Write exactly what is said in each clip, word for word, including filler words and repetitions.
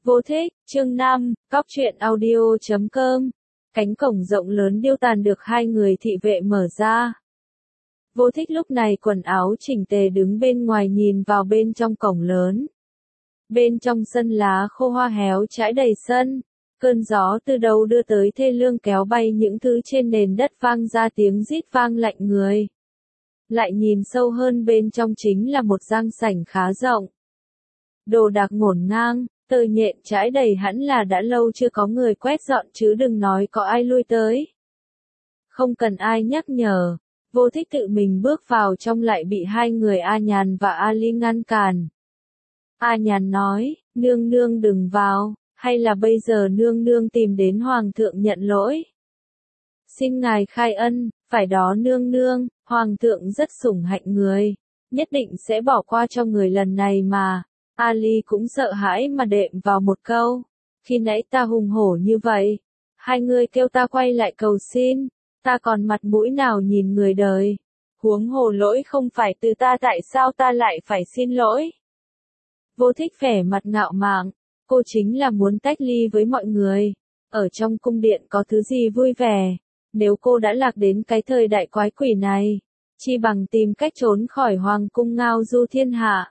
Vô thích, chương năm, Cóc truyện audio chấm com. Cánh cổng rộng lớn điêu tàn được hai người thị vệ mở ra. Vô thích lúc này quần áo chỉnh tề đứng bên ngoài nhìn vào bên trong cổng lớn. Bên trong sân lá khô hoa héo trải đầy sân. Cơn gió từ đâu đưa tới thê lương kéo bay những thứ trên nền đất vang ra tiếng rít vang lạnh người. Lại nhìn sâu hơn bên trong chính là một giang sảnh khá rộng. Đồ đạc ngổn ngang, tơ nhện trải đầy hẳn là đã lâu chưa có người quét dọn chứ đừng nói có ai lui tới. Không cần ai nhắc nhở, Vô Thích tự mình bước vào trong lại bị hai người A Nhàn và Ali ngăn cản. A Nhàn nói, nương nương đừng vào, hay là bây giờ nương nương tìm đến hoàng thượng nhận lỗi. Xin ngài khai ân, phải đó nương nương, hoàng thượng rất sủng hạnh người, nhất định sẽ bỏ qua cho người lần này mà. Ali cũng sợ hãi mà đệm vào một câu, khi nãy ta hùng hổ như vậy, hai người kêu ta quay lại cầu xin, ta còn mặt mũi nào nhìn người đời, huống hồ lỗi không phải từ ta tại sao ta lại phải xin lỗi. Vô Thích vẻ mặt ngạo mạn, cô chính là muốn tách ly với mọi người, ở trong cung điện có thứ gì vui vẻ, nếu cô đã lạc đến cái thời đại quái quỷ này, chi bằng tìm cách trốn khỏi hoàng cung ngao du thiên hạ.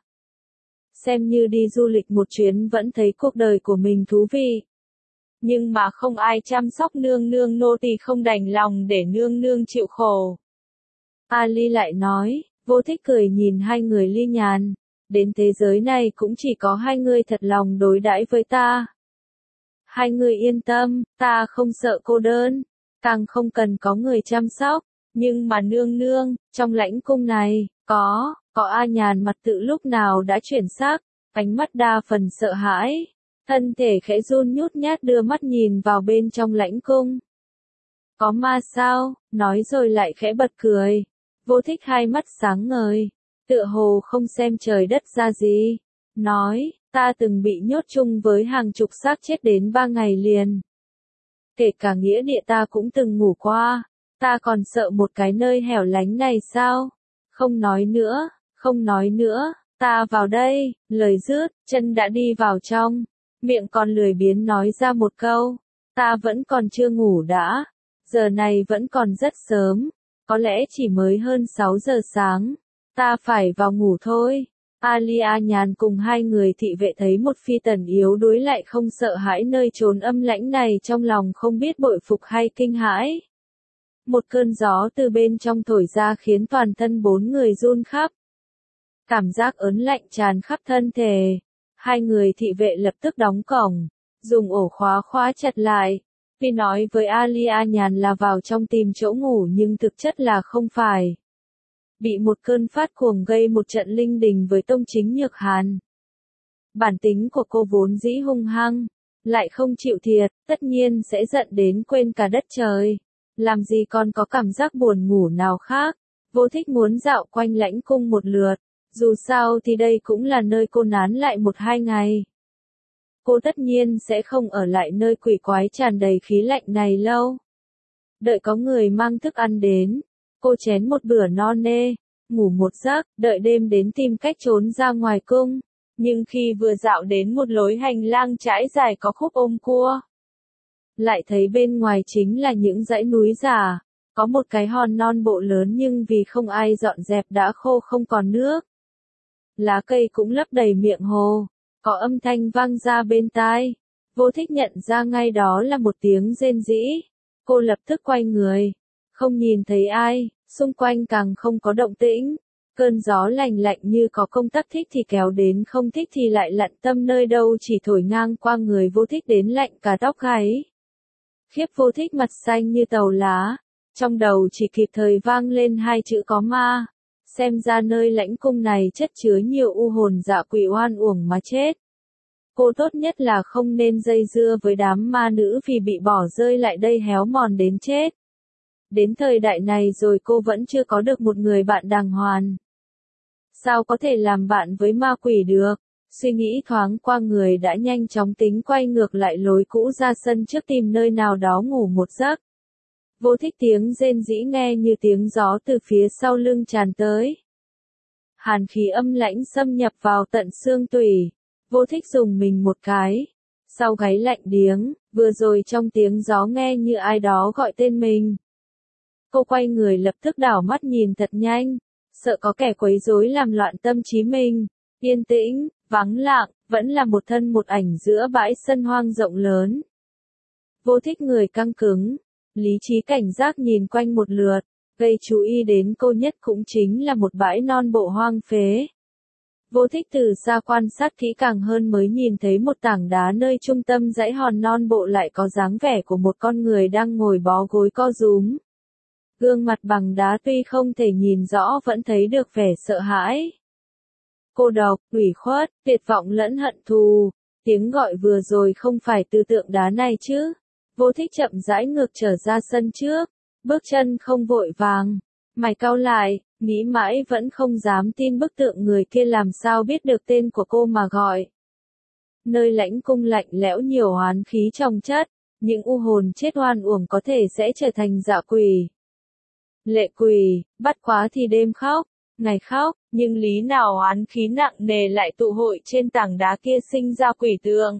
Xem như đi du lịch một chuyến vẫn thấy cuộc đời của mình thú vị. Nhưng mà không ai chăm sóc nương nương nô tỳ không đành lòng để nương nương chịu khổ. Ali lại nói, Vô Thích cười nhìn hai người ly nhàn, đến thế giới này cũng chỉ có hai người thật lòng đối đãi với ta. Hai người yên tâm, ta không sợ cô đơn, càng không cần có người chăm sóc, nhưng mà nương nương, trong lãnh cung này, có... Có A Nhàn mặt tự lúc nào đã chuyển sắc, ánh mắt đa phần sợ hãi, thân thể khẽ run nhút nhát đưa mắt nhìn vào bên trong lãnh cung. Có ma sao, nói rồi lại khẽ bật cười, Vô Thích hai mắt sáng ngời, tựa hồ không xem trời đất ra gì, nói, ta từng bị nhốt chung với hàng chục xác chết đến ba ngày liền. Kể cả nghĩa địa ta cũng từng ngủ qua, ta còn sợ một cái nơi hẻo lánh này sao, không nói nữa. Không nói nữa, ta vào đây, lời dứt, chân đã đi vào trong, miệng còn lười biếng nói ra một câu, ta vẫn còn chưa ngủ đã, giờ này vẫn còn rất sớm, có lẽ chỉ mới hơn sáu giờ sáng, ta phải vào ngủ thôi. Ali A Nhàn cùng hai người thị vệ thấy một phi tần yếu đuối lại không sợ hãi nơi chốn âm lãnh này trong lòng không biết bội phục hay kinh hãi. Một cơn gió từ bên trong thổi ra khiến toàn thân bốn người run khắp. Cảm giác ớn lạnh tràn khắp thân thể. Hai người thị vệ lập tức đóng cổng, dùng ổ khóa khóa chặt lại. Vì nói với Ali A Nhàn là vào trong tìm chỗ ngủ nhưng thực chất là không phải. Bị một cơn phát cuồng gây một trận linh đình với tông chính Nhược Hàn. Bản tính của cô vốn dĩ hung hăng, lại không chịu thiệt, tất nhiên sẽ giận đến quên cả đất trời. Làm gì còn có cảm giác buồn ngủ nào khác. Vô Thích muốn dạo quanh lãnh cung một lượt. Dù sao thì đây cũng là nơi cô nán lại một hai ngày. Cô tất nhiên sẽ không ở lại nơi quỷ quái tràn đầy khí lạnh này lâu. Đợi có người mang thức ăn đến, cô chén một bữa no nê, ngủ một giấc, đợi đêm đến tìm cách trốn ra ngoài cung. Nhưng khi vừa dạo đến một lối hành lang trải dài có khúc ôm cua, lại thấy bên ngoài chính là những dãy núi già, có một cái hòn non bộ lớn nhưng vì không ai dọn dẹp đã khô không còn nước. Lá cây cũng lấp đầy miệng hồ, có âm thanh vang ra bên tai. Vô Thích nhận ra ngay đó là một tiếng rên rỉ. Cô lập tức quay người, không nhìn thấy ai, xung quanh càng không có động tĩnh. Cơn gió lành lạnh như có công tắc thích thì kéo đến không thích thì lại lặn tâm nơi đâu chỉ thổi ngang qua người Vô Thích đến lạnh cả tóc gáy. Khiếp Vô Thích mặt xanh như tàu lá, trong đầu chỉ kịp thời vang lên hai chữ có ma. Xem ra nơi lãnh cung này chất chứa nhiều u hồn dạ quỷ oan uổng mà chết. Cô tốt nhất là không nên dây dưa với đám ma nữ vì bị bỏ rơi lại đây héo mòn đến chết. Đến thời đại này rồi cô vẫn chưa có được một người bạn đàng hoàng. Sao có thể làm bạn với ma quỷ được? Suy nghĩ thoáng qua người đã nhanh chóng tính quay ngược lại lối cũ ra sân trước tìm nơi nào đó ngủ một giấc. Vô Thích tiếng rên rỉ nghe như tiếng gió từ phía sau lưng tràn tới. Hàn khí âm lãnh xâm nhập vào tận xương tủy. Vô Thích dùng mình một cái. sau gáy lạnh điếng, vừa rồi trong tiếng gió nghe như ai đó gọi tên mình. Cô quay người lập tức đảo mắt nhìn thật nhanh, sợ có kẻ quấy rối làm loạn tâm trí mình. Yên tĩnh, vắng lặng, vẫn là một thân một ảnh giữa bãi sân hoang rộng lớn. Vô Thích người căng cứng, lý trí cảnh giác nhìn quanh một lượt, gây chú ý đến cô nhất cũng chính là một bãi non bộ hoang phế. Vô Thích từ xa quan sát kỹ càng hơn mới nhìn thấy một tảng đá nơi trung tâm dãy hòn non bộ lại có dáng vẻ của một con người đang ngồi bó gối co rúm. Gương mặt bằng đá tuy không thể nhìn rõ vẫn thấy được vẻ sợ hãi. Cô độc, ủy khuất, tuyệt vọng lẫn hận thù. Tiếng gọi vừa rồi không phải từ tượng đá này chứ. Vô Thích chậm rãi ngược trở ra sân trước, bước chân không vội vàng, mày cau lại, nghĩ mãi vẫn không dám tin bức tượng người kia làm sao biết được tên của cô mà gọi. Nơi lãnh cung lạnh lẽo nhiều oán khí chồng chất, những u hồn chết oan uổng có thể sẽ trở thành dạ quỷ. Lệ quỷ, bắt quá thì đêm khóc, ngày khóc, nhưng lý nào oán khí nặng nề lại tụ hội trên tảng đá kia sinh ra quỷ tượng.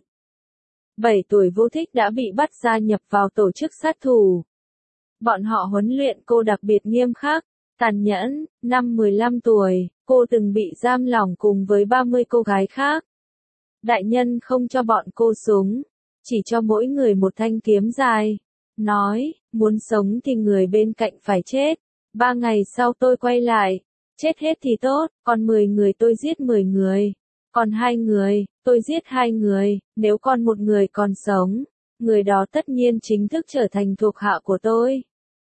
Bảy tuổi Vô Thích đã bị bắt gia nhập vào tổ chức sát thủ. Bọn họ huấn luyện cô đặc biệt nghiêm khắc, tàn nhẫn. Năm mười lăm tuổi, cô từng bị giam lỏng cùng với ba mươi cô gái khác. Đại nhân không cho bọn cô súng, chỉ cho mỗi người một thanh kiếm dài. Nói, muốn sống thì người bên cạnh phải chết. Ba ngày sau tôi quay lại, chết hết thì tốt, còn mười người tôi giết mười người. Còn hai người, tôi giết hai người, nếu còn một người còn sống, người đó tất nhiên chính thức trở thành thuộc hạ của tôi.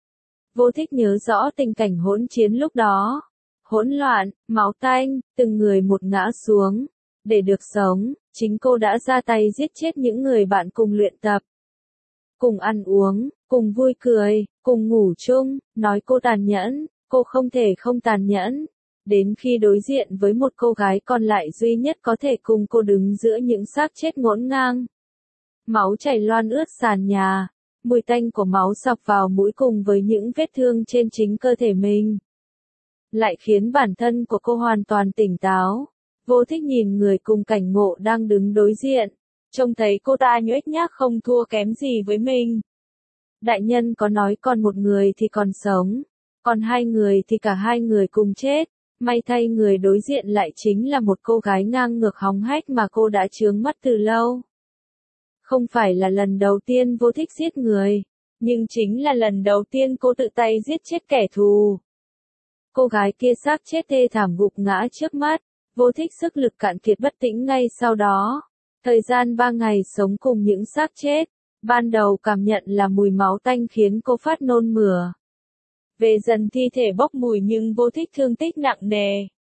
Vô Thích nhớ rõ tình cảnh hỗn chiến lúc đó. Hỗn loạn, máu tanh, từng người một ngã xuống. Để được sống, chính cô đã ra tay giết chết những người bạn cùng luyện tập. Cùng ăn uống, cùng vui cười, cùng ngủ chung, nói cô tàn nhẫn, cô không thể không tàn nhẫn. Đến khi đối diện với một cô gái còn lại duy nhất có thể cùng cô đứng giữa những xác chết ngổn ngang. Máu chảy loan ướt sàn nhà, mùi tanh của máu xộc vào mũi cùng với những vết thương trên chính cơ thể mình. Lại khiến bản thân của cô hoàn toàn tỉnh táo. Vô Thích nhìn người cùng cảnh ngộ đang đứng đối diện, trông thấy cô ta nhuếch nhác không thua kém gì với mình. Đại nhân có nói còn một người thì còn sống, còn hai người thì cả hai người cùng chết. May thay người đối diện lại chính là một cô gái ngang ngược hóng hách mà cô đã chướng mắt từ lâu. Không phải là lần đầu tiên Vô Thích giết người, nhưng chính là lần đầu tiên cô tự tay giết chết kẻ thù. Cô gái kia xác chết thê thảm gục ngã trước mắt, Vô Thích sức lực cạn kiệt bất tỉnh ngay sau đó. Thời gian ba ngày sống cùng những xác chết, ban đầu cảm nhận là mùi máu tanh khiến cô phát nôn mửa. Về dần thi thể bốc mùi nhưng Vô Thích thương tích nặng nề.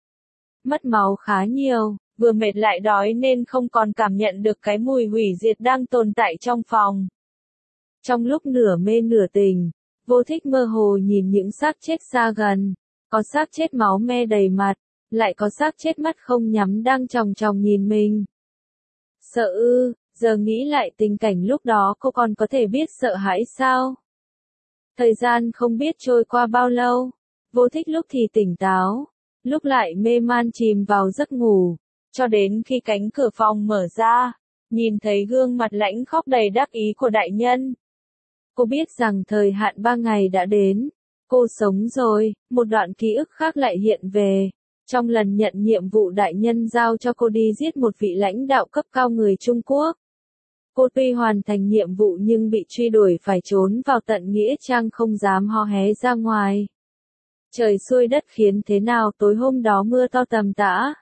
Mất máu khá nhiều, vừa mệt lại đói nên không còn cảm nhận được cái mùi hủy diệt đang tồn tại trong phòng. Trong lúc nửa mê nửa tỉnh, Vô Thích mơ hồ nhìn những xác chết xa gần, có xác chết máu me đầy mặt, lại có xác chết mắt không nhắm đang chòng chòng nhìn mình. Sợ ư, giờ nghĩ lại tình cảnh lúc đó cô còn có thể biết sợ hãi sao? Thời gian không biết trôi qua bao lâu, Vô Thích lúc thì tỉnh táo, lúc lại mê man chìm vào giấc ngủ, cho đến khi cánh cửa phòng mở ra, nhìn thấy gương mặt lãnh khóc đầy đắc ý của đại nhân. Cô biết rằng thời hạn ba ngày đã đến, cô sống rồi, một đoạn ký ức khác lại hiện về. Trong lần nhận nhiệm vụ đại nhân giao cho cô đi giết một vị lãnh đạo cấp cao người Trung Quốc. Cô tuy hoàn thành nhiệm vụ nhưng bị truy đuổi phải trốn vào tận nghĩa trang không dám ho hé ra ngoài. Trời xuôi đất khiến thế nào tối hôm đó mưa to tầm tã.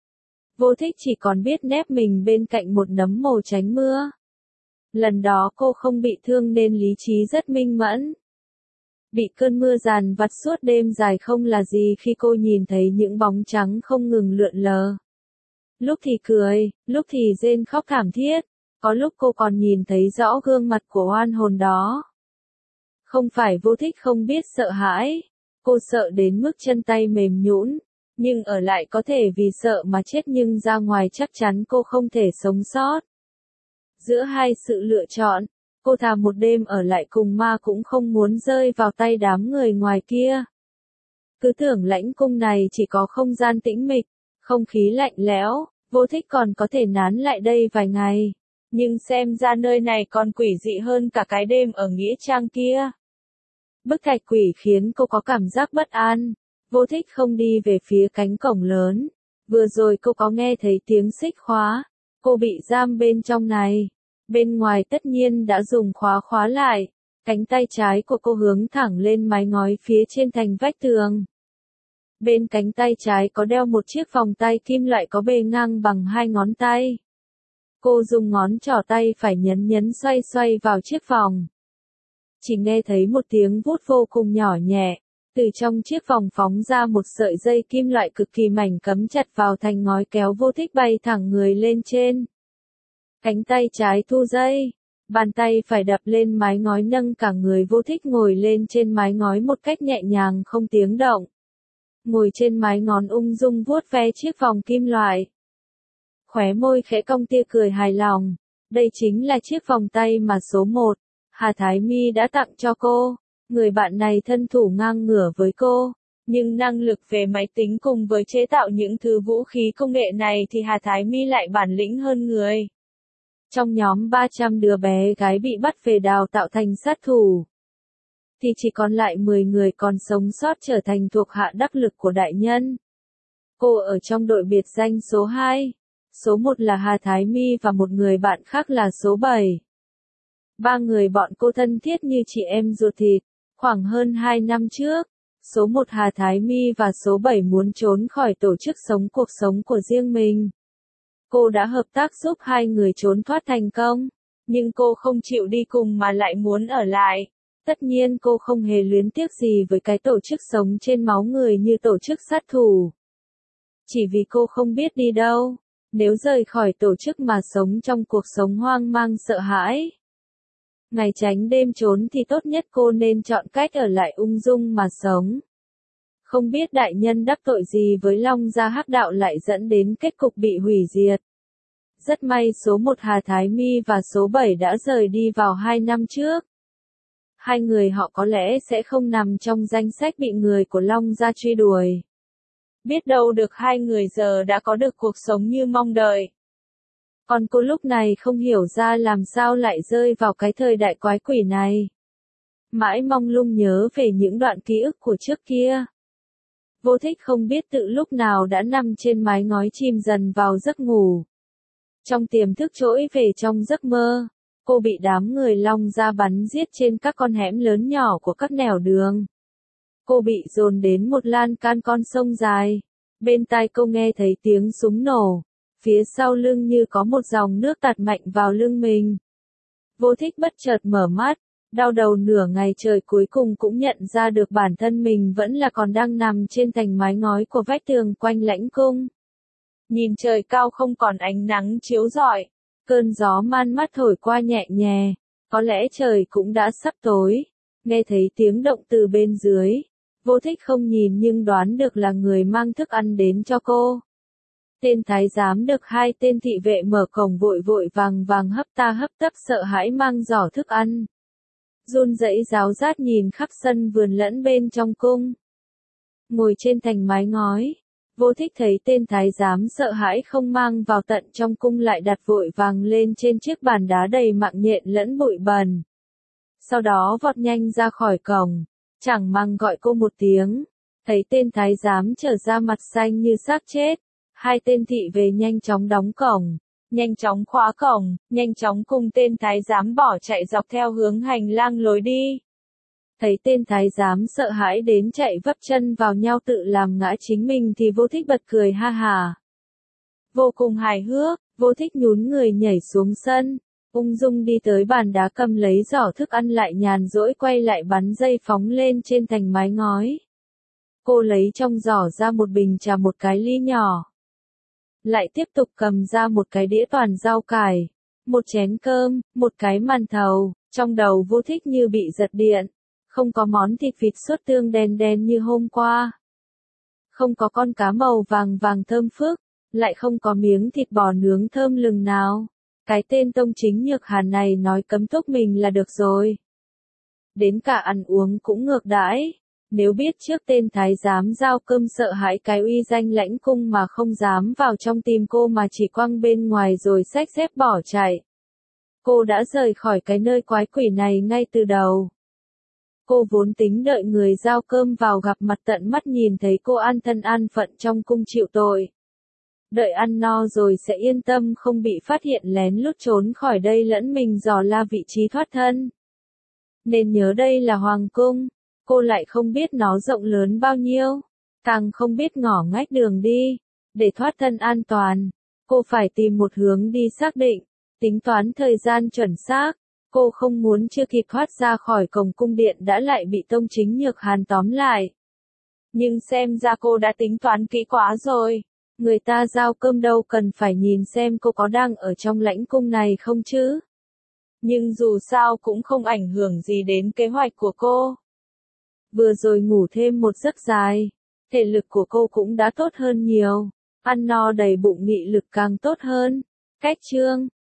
Vô Thích chỉ còn biết nép mình bên cạnh một nấm mồ tránh mưa. Lần đó cô không bị thương nên lý trí rất minh mẫn. Bị cơn mưa dàn vặt suốt đêm dài không là gì khi cô nhìn thấy những bóng trắng không ngừng lượn lờ. Lúc thì cười, lúc thì rên khóc thảm thiết, có lúc cô còn nhìn thấy rõ gương mặt của oan hồn đó. Không phải Vô Thích không biết sợ hãi, cô sợ đến mức chân tay mềm nhũn, nhưng ở lại có thể vì sợ mà chết nhưng ra ngoài chắc chắn cô không thể sống sót. Giữa hai sự lựa chọn, cô thà một đêm ở lại cùng ma cũng không muốn rơi vào tay đám người ngoài kia. Cứ tưởng lãnh cung này chỉ có không gian tĩnh mịch, không khí lạnh lẽo, Vô Thích còn có thể nán lại đây vài ngày. Nhưng xem ra nơi này còn quỷ dị hơn cả cái đêm ở nghĩa trang kia. Bức thạch quỷ khiến cô có cảm giác bất an. Vô Thích không đi về phía cánh cổng lớn. Vừa rồi cô có nghe thấy tiếng xích khóa. Cô bị giam bên trong này. Bên ngoài tất nhiên đã dùng khóa khóa lại. Cánh tay trái của cô hướng thẳng lên mái ngói phía trên thành vách tường. Bên cánh tay trái có đeo một chiếc vòng tay kim loại có bề ngang bằng hai ngón tay. Cô dùng ngón trỏ tay phải nhấn nhấn xoay xoay vào chiếc vòng. Chỉ nghe thấy một tiếng vút vô cùng nhỏ nhẹ. Từ trong chiếc vòng phóng ra một sợi dây kim loại cực kỳ mảnh cắm chặt vào thành ngói kéo Vô Thích bay thẳng người lên trên. Cánh tay trái thu dây. Bàn tay phải đập lên mái ngói nâng cả người Vô Thích ngồi lên trên mái ngói một cách nhẹ nhàng không tiếng động. Ngồi trên mái ngón ung dung vuốt ve chiếc vòng kim loại. Khóe môi khẽ cong tia cười hài lòng. Đây chính là chiếc vòng tay mà số một, Hà Thái Mi đã tặng cho cô. Người bạn này thân thủ ngang ngửa với cô. Nhưng năng lực về máy tính cùng với chế tạo những thứ vũ khí công nghệ này thì Hà Thái Mi lại bản lĩnh hơn người. Trong nhóm ba trăm đứa bé gái bị bắt về đào tạo thành sát thủ, thì chỉ còn lại mười người còn sống sót trở thành thuộc hạ đắc lực của đại nhân. Cô ở trong đội biệt danh số hai. Số một là Hà Thái Mi và một người bạn khác là số bảy. Ba người bọn cô thân thiết như chị em ruột thịt. Khoảng hơn hai năm trước, số một Hà Thái Mi và số bảy muốn trốn khỏi tổ chức sống cuộc sống của riêng mình. Cô đã hợp tác giúp hai người trốn thoát thành công, nhưng cô không chịu đi cùng mà lại muốn ở lại. Tất nhiên cô không hề luyến tiếc gì với cái tổ chức sống trên máu người như tổ chức sát thủ. Chỉ vì cô không biết đi đâu, nếu rời khỏi tổ chức mà sống trong cuộc sống hoang mang sợ hãi. Ngày tránh đêm trốn thì tốt nhất cô nên chọn cách ở lại ung dung mà sống. Không biết đại nhân đắc tội gì với Long Gia Hắc Đạo lại dẫn đến kết cục bị hủy diệt. Rất may số một Hà Thái Mi và số bảy đã rời đi vào hai năm trước. Hai người họ có lẽ sẽ không nằm trong danh sách bị người của Long Gia truy đuổi. Biết đâu được hai người giờ đã có được cuộc sống như mong đợi. Còn cô lúc này không hiểu ra làm sao lại rơi vào cái thời đại quái quỷ này. Mãi mong lung nhớ về những đoạn ký ức của trước kia. Vô Thích không biết tự lúc nào đã nằm trên mái ngói chìm dần vào giấc ngủ. Trong tiềm thức trỗi về trong giấc mơ, cô bị đám người Long Gia bắn giết trên các con hẻm lớn nhỏ của các nẻo đường. Cô bị dồn đến một lan can con sông dài. Bên tai cô nghe thấy tiếng súng nổ. Phía sau lưng như có một dòng nước tạt mạnh vào lưng mình. Vô Thích bất chợt mở mắt, đau đầu nửa ngày trời cuối cùng cũng nhận ra được bản thân mình vẫn là còn đang nằm trên thành mái ngói của vách tường quanh lãnh cung. Nhìn trời cao không còn ánh nắng chiếu rọi, cơn gió man mát thổi qua nhẹ nhẹ, có lẽ trời cũng đã sắp tối. Nghe thấy tiếng động từ bên dưới, Vô Thích không nhìn nhưng đoán được là người mang thức ăn đến cho cô. Tên thái giám được hai tên thị vệ mở cổng vội vội vàng vàng hấp ta hấp tấp sợ hãi mang giỏ thức ăn. Run rẩy ráo rát nhìn khắp sân vườn lẫn bên trong cung. Ngồi trên thành mái ngói, Vô Thích thấy tên thái giám sợ hãi không mang vào tận trong cung lại đặt vội vàng lên trên chiếc bàn đá đầy mạng nhện lẫn bụi bẩn. Sau đó vọt nhanh ra khỏi cổng, chẳng màng gọi cô một tiếng. Thấy tên thái giám trở ra mặt xanh như xác chết. Hai tên thị vệ nhanh chóng đóng cổng, nhanh chóng khóa cổng, nhanh chóng cùng tên thái giám bỏ chạy dọc theo hướng hành lang lối đi. Thấy tên thái giám sợ hãi đến chạy vấp chân vào nhau tự làm ngã chính mình thì Vô Thích bật cười ha hà. Vô cùng hài hước, Vô Thích nhún người nhảy xuống sân, ung dung đi tới bàn đá cầm lấy giỏ thức ăn lại nhàn rỗi quay lại bắn dây phóng lên trên thành mái ngói. Cô lấy trong giỏ ra một bình trà một cái ly nhỏ. Lại tiếp tục cầm ra một cái đĩa toàn rau cải, một chén cơm, một cái màn thầu, trong đầu Vô Thích như bị giật điện. Không có món thịt vịt sốt tương đen đen như hôm qua. Không có con cá màu vàng vàng thơm phức, lại không có miếng thịt bò nướng thơm lừng nào. Cái tên Tông Chính Nhược Hàn này nói cấm thúc mình là được rồi. Đến cả ăn uống cũng ngược đãi. Nếu biết trước tên thái giám giao cơm sợ hãi cái uy danh lãnh cung mà không dám vào trong tim cô mà chỉ quăng bên ngoài rồi xách xếp bỏ chạy. Cô đã rời khỏi cái nơi quái quỷ này ngay từ đầu. Cô vốn tính đợi người giao cơm vào gặp mặt tận mắt nhìn thấy cô an thân an phận trong cung chịu tội. Đợi ăn no rồi sẽ yên tâm không bị phát hiện lén lút trốn khỏi đây lẫn mình dò la vị trí thoát thân. Nên nhớ đây là hoàng cung, cô lại không biết nó rộng lớn bao nhiêu, càng không biết ngõ ngách đường đi. Để thoát thân an toàn, cô phải tìm một hướng đi xác định, tính toán thời gian chuẩn xác. Cô không muốn chưa kịp thoát ra khỏi cổng cung điện đã lại bị Tông Chính Nhược Hàn tóm lại. Nhưng xem ra cô đã tính toán kỹ quá rồi. Người ta giao cơm đâu cần phải nhìn xem cô có đang ở trong lãnh cung này không chứ. Nhưng dù sao cũng không ảnh hưởng gì đến kế hoạch của cô. Vừa rồi ngủ thêm một giấc dài, thể lực của cô cũng đã tốt hơn nhiều. Ăn no đầy bụng nghị lực càng tốt hơn. Cách chương